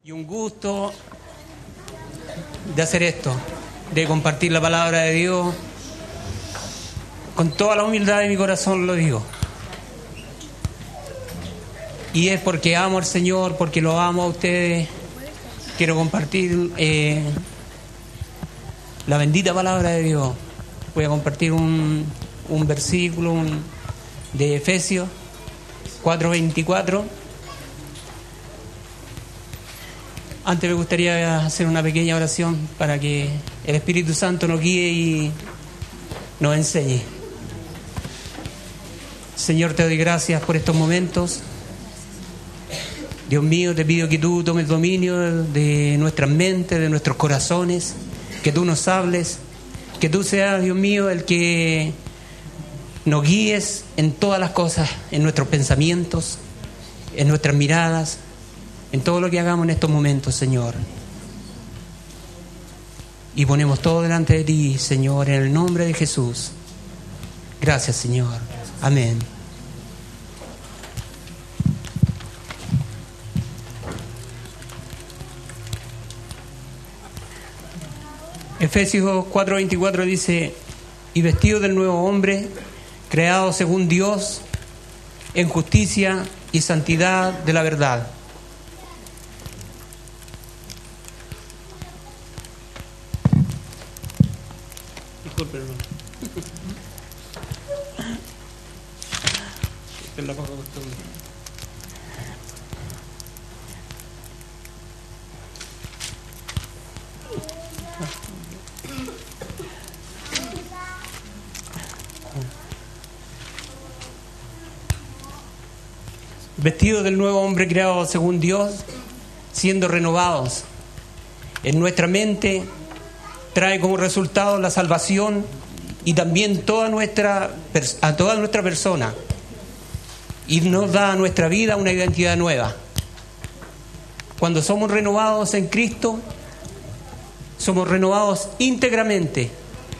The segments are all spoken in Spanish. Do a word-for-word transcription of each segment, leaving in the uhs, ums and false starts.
Y un gusto de hacer esto, de compartir la palabra de Dios. Con toda la humildad de mi corazón lo digo. Y es porque amo al Señor, porque lo amo a ustedes. Quiero compartir eh, la bendita palabra de Dios. Voy a compartir un, un versículo un, de Efesios cuatro veinticuatro. Antes me gustaría hacer una pequeña oración para que el Espíritu Santo nos guíe y nos enseñe. Señor, te doy gracias por estos momentos. Dios mío, te pido que tú tomes dominio de nuestras mentes, de nuestros corazones, que tú nos hables, que tú seas, Dios mío, el que nos guíes en todas las cosas, en nuestros pensamientos, en nuestras miradas, en todo lo que hagamos en estos momentos, Señor. Y ponemos todo delante de ti, Señor, en el nombre de Jesús. Gracias, Señor. Amén. Efesios cuatro veinticuatro dice: y vestido del nuevo hombre, creado según Dios, en justicia y santidad de la verdad. Disculpe, hermano. Es la poca costumbre. Vestidos del nuevo hombre creado según Dios, siendo renovados en nuestra mente, trae como resultado la salvación y también toda nuestra, a toda nuestra persona, y nos da a nuestra vida una identidad nueva. Cuando somos renovados en Cristo, somos renovados íntegramente,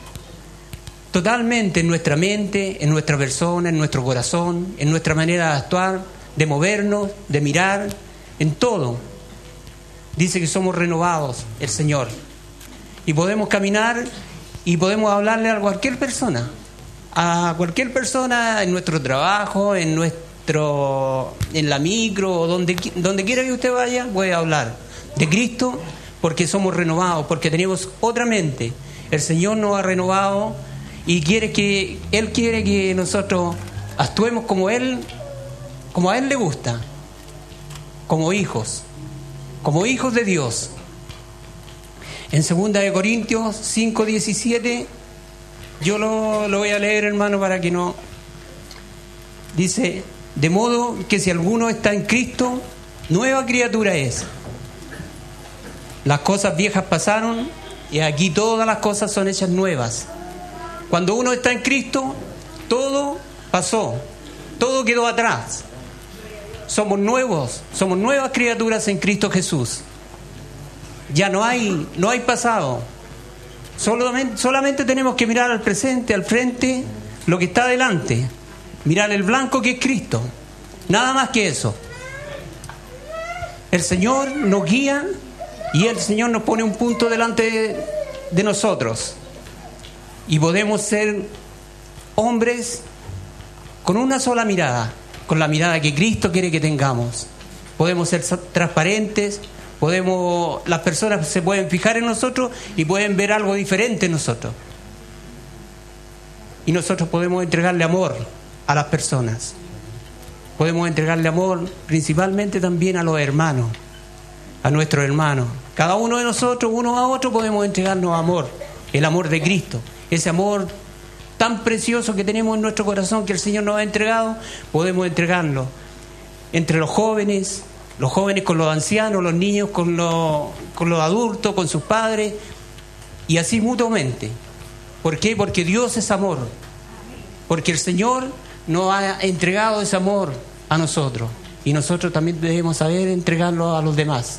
totalmente, en nuestra mente, en nuestra persona, en nuestro corazón, en nuestra manera de actuar, de movernos, de mirar, en todo. Dice que somos renovados, el Señor. Y podemos caminar y podemos hablarle a cualquier persona, a cualquier persona en nuestro trabajo, en nuestro, en la micro, o donde, donde quiera que usted vaya, puede hablar de Cristo, porque somos renovados, porque tenemos otra mente. El Señor nos ha renovado y quiere que, Él quiere que nosotros actuemos como Él, como a Él le gusta, como hijos, como hijos de Dios. En segunda de Corintios cinco diecisiete, yo lo, lo voy a leer, hermano, para que no... Dice: de modo que si alguno está en Cristo, nueva criatura es. Las cosas viejas pasaron y aquí todas las cosas son hechas nuevas. Cuando uno está en Cristo, todo pasó, todo quedó atrás. Somos nuevos, somos nuevas criaturas en Cristo Jesús. Ya no hay, no hay pasado. Solamente, solamente tenemos que mirar al presente, al frente, lo que está adelante. Mirar el blanco que es Cristo. Nada más que eso. El Señor nos guía y el Señor nos pone un punto delante de, de nosotros. Y podemos ser hombres con una sola mirada, con la mirada que Cristo quiere que tengamos. Podemos ser transparentes, podemos, las personas se pueden fijar en nosotros y pueden ver algo diferente en nosotros. Y nosotros podemos entregarle amor a las personas. Podemos entregarle amor principalmente también a los hermanos, a nuestros hermanos. Cada uno de nosotros, uno a otro, podemos entregarnos amor, el amor de Cristo, ese amor tan precioso que tenemos en nuestro corazón, que el Señor nos ha entregado. Podemos entregarlo entre los jóvenes, los jóvenes con los ancianos, los niños con los, con los adultos, con sus padres, y así mutuamente. ¿Por qué? Porque Dios es amor, porque el Señor nos ha entregado ese amor a nosotros, y nosotros también debemos saber entregarlo a los demás.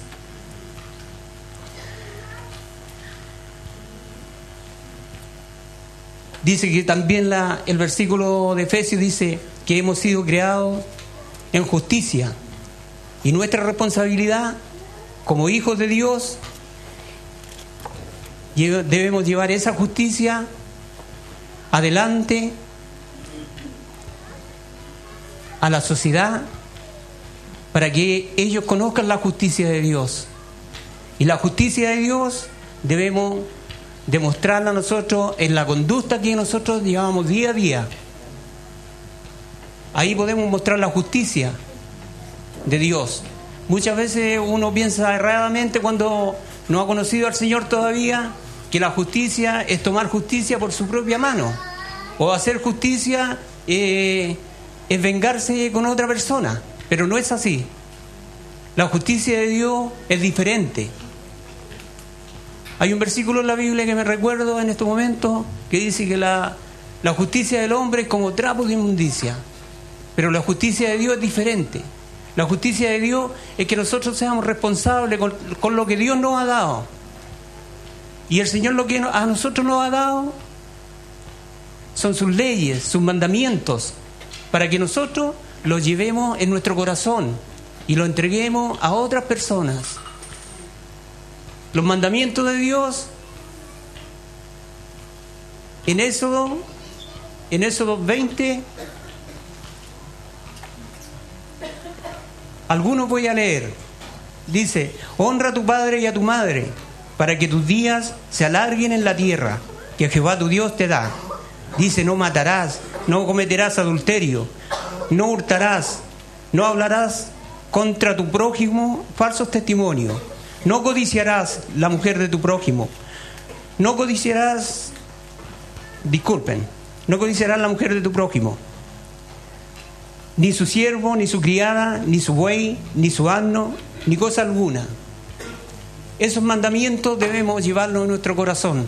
Dice que también la, el versículo de Efesios dice que hemos sido creados en justicia, y nuestra responsabilidad como hijos de Dios, debemos llevar esa justicia adelante a la sociedad para que ellos conozcan la justicia de Dios. Y la justicia de Dios debemos demostrarla nosotros en la conducta que nosotros llevamos día a día. Ahí podemos mostrar la justicia de Dios. Muchas veces uno piensa erradamente, cuando no ha conocido al Señor todavía, que la justicia es tomar justicia por su propia mano, o hacer justicia eh, es vengarse con otra persona, pero no es así. La justicia de Dios es diferente. Hay un versículo en la Biblia que me recuerdo en este momento que dice que la, la justicia del hombre es como trapo de inmundicia, pero la justicia de Dios es diferente. La justicia de Dios es que nosotros seamos responsables con, con lo que Dios nos ha dado. Y el Señor lo que a nosotros nos ha dado son sus leyes, sus mandamientos, para que nosotros los llevemos en nuestro corazón y los entreguemos a otras personas. Los mandamientos de Dios, en Éxodo, en Éxodo veinte, algunos voy a leer. Dice: honra a tu padre y a tu madre, para que tus días se alarguen en la tierra que Jehová tu Dios te da. Dice: no matarás, no cometerás adulterio, no hurtarás, no hablarás contra tu prójimo falsos testimonios, no codiciarás la mujer de tu prójimo, no codiciarás, disculpen, no codiciarás la mujer de tu prójimo, ni su siervo, ni su criada, ni su buey, ni su asno, ni cosa alguna. Esos mandamientos debemos llevarlos en nuestro corazón,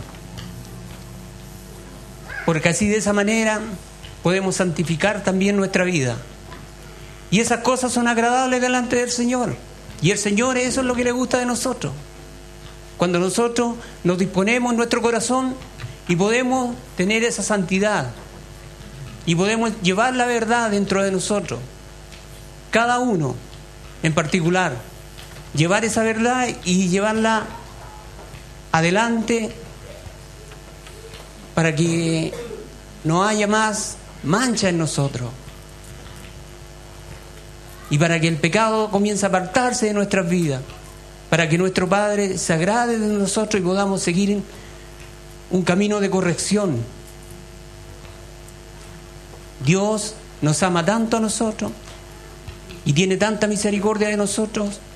porque así, de esa manera, podemos santificar también nuestra vida. Y esas cosas son agradables delante del Señor. Y el Señor, eso es lo que le gusta de nosotros. Cuando nosotros nos disponemos en nuestro corazón y podemos tener esa santidad, y podemos llevar la verdad dentro de nosotros, cada uno en particular, llevar esa verdad y llevarla adelante para que no haya más mancha en nosotros y para que el pecado comience a apartarse de nuestras vidas, para que nuestro Padre se agrade de nosotros y podamos seguir un camino de corrección. Dios nos ama tanto a nosotros y tiene tanta misericordia de nosotros